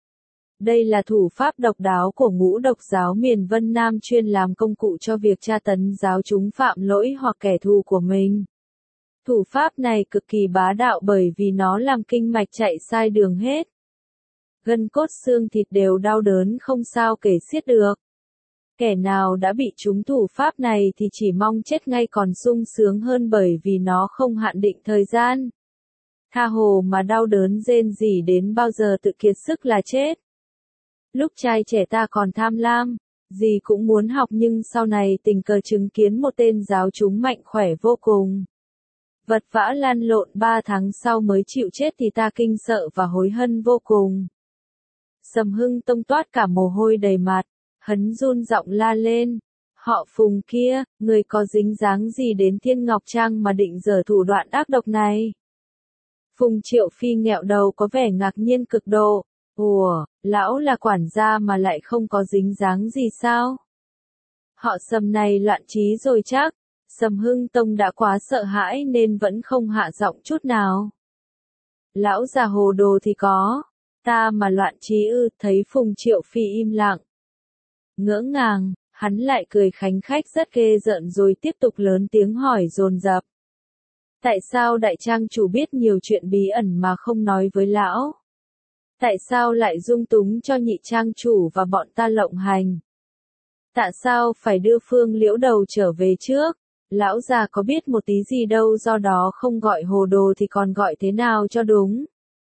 Đây là thủ pháp độc đáo của ngũ độc giáo miền Vân Nam, chuyên làm công cụ cho việc tra tấn giáo chúng phạm lỗi hoặc kẻ thù của mình. Thủ pháp này cực kỳ bá đạo bởi vì nó làm kinh mạch chạy sai đường hết. Gân cốt xương thịt đều đau đớn không sao kể xiết được. Kẻ nào đã bị trúng thủ pháp này thì chỉ mong chết ngay còn sung sướng hơn bởi vì nó không hạn định thời gian. Tha hồ mà đau đớn rên rỉ đến bao giờ tự kiệt sức là chết. Lúc trai trẻ ta còn tham lam, gì cũng muốn học, nhưng sau này tình cờ chứng kiến một tên giáo chúng mạnh khỏe vô cùng. Vật vã lăn lộn ba tháng sau mới chịu chết thì ta kinh sợ và hối hận vô cùng. Sầm Hưng Tông toát cả mồ hôi đầy mặt, hắn run giọng la lên. Họ Phùng kia, người có dính dáng gì đến Thiên Ngọc Trang mà định giở thủ đoạn ác độc này? Phùng Triệu Phi nghẹo đầu có vẻ ngạc nhiên cực độ. Ủa, lão là quản gia mà lại không có dính dáng gì sao? Họ Sầm này loạn trí rồi chắc. Sầm Hưng Tông đã quá sợ hãi nên vẫn không hạ giọng chút nào. Lão già hồ đồ thì có, ta mà loạn trí ư? Thấy Phùng Triệu Phi im lặng, ngỡ ngàng, hắn lại cười khánh khách rất ghê rợn rồi tiếp tục lớn tiếng hỏi dồn dập. Tại sao đại trang chủ biết nhiều chuyện bí ẩn mà không nói với lão? Tại sao lại dung túng cho nhị trang chủ và bọn ta lộng hành? Tại sao phải đưa Phương Liễu Đầu trở về trước? Lão già có biết một tí gì đâu, do đó không gọi hồ đồ thì còn gọi thế nào cho đúng?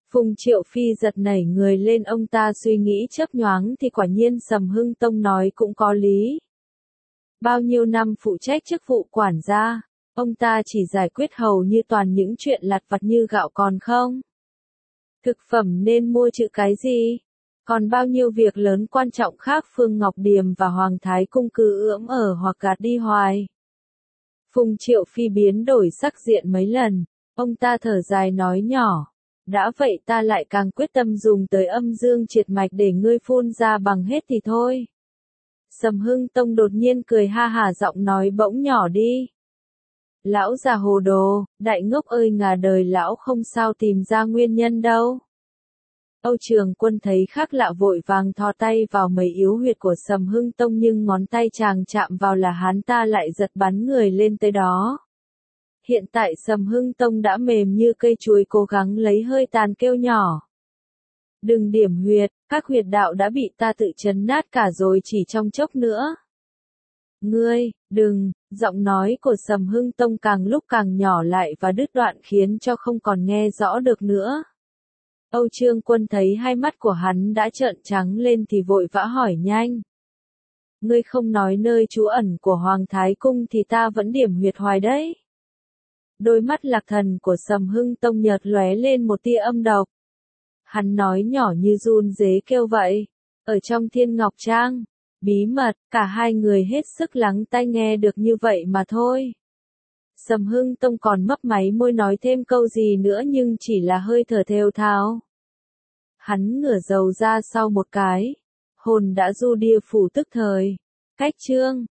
Phùng Triệu Phi giật nảy người lên, ông ta suy nghĩ chớp nhoáng thì quả nhiên Sầm Hưng Tông nói cũng có lý. Bao nhiêu năm phụ trách chức vụ quản gia, ông ta chỉ giải quyết hầu như toàn những chuyện lặt vặt như gạo còn không. Thực phẩm nên mua chữ cái gì? Còn bao nhiêu việc lớn quan trọng khác Phương Ngọc Điềm và Hoàng Thái Cung cứ ưỡm ở hoặc gạt đi hoài. Phùng Triệu Phi biến đổi sắc diện mấy lần, ông ta thở dài nói nhỏ. Đã vậy ta lại càng quyết tâm dùng tới âm dương triệt mạch để ngươi phun ra bằng hết thì thôi. Sầm Hưng Tông đột nhiên cười ha hà, giọng nói bỗng nhỏ đi. Lão già hồ đồ, đại ngốc ơi, ngà đời lão không sao tìm ra nguyên nhân đâu. Âu Trường Quân thấy khác lạ vội vàng thò tay vào mấy yếu huyệt của Sầm Hưng Tông, nhưng ngón tay chàng chạm vào là hắn ta lại giật bắn người lên tới đó. Hiện tại Sầm Hưng Tông đã mềm như cây chuối, cố gắng lấy hơi tàn kêu nhỏ. Đừng điểm huyệt, các huyệt đạo đã bị ta tự chấn nát cả rồi chỉ trong chốc nữa. Ngươi, đừng, giọng nói của Sầm Hưng Tông càng lúc càng nhỏ lại và đứt đoạn khiến cho không còn nghe rõ được nữa. Âu Trương Quân thấy hai mắt của hắn đã trợn trắng lên thì vội vã hỏi nhanh. Ngươi không nói nơi trú ẩn của Hoàng Thái Cung thì ta vẫn điểm huyệt hoài đấy. Đôi mắt lạc thần của Sầm Hưng Tông nhợt lóe lên một tia âm độc. Hắn nói nhỏ như run rế kêu vậy. Ở trong Thiên Ngọc Trang, bí mật, cả hai người hết sức lắng tai nghe được như vậy mà thôi. Sầm Hưng Tông còn mấp máy môi nói thêm câu gì nữa nhưng chỉ là hơi thở thều thào. Hắn ngửa đầu ra sau một cái. Hồn đã du địa phủ tức thời. Cách chương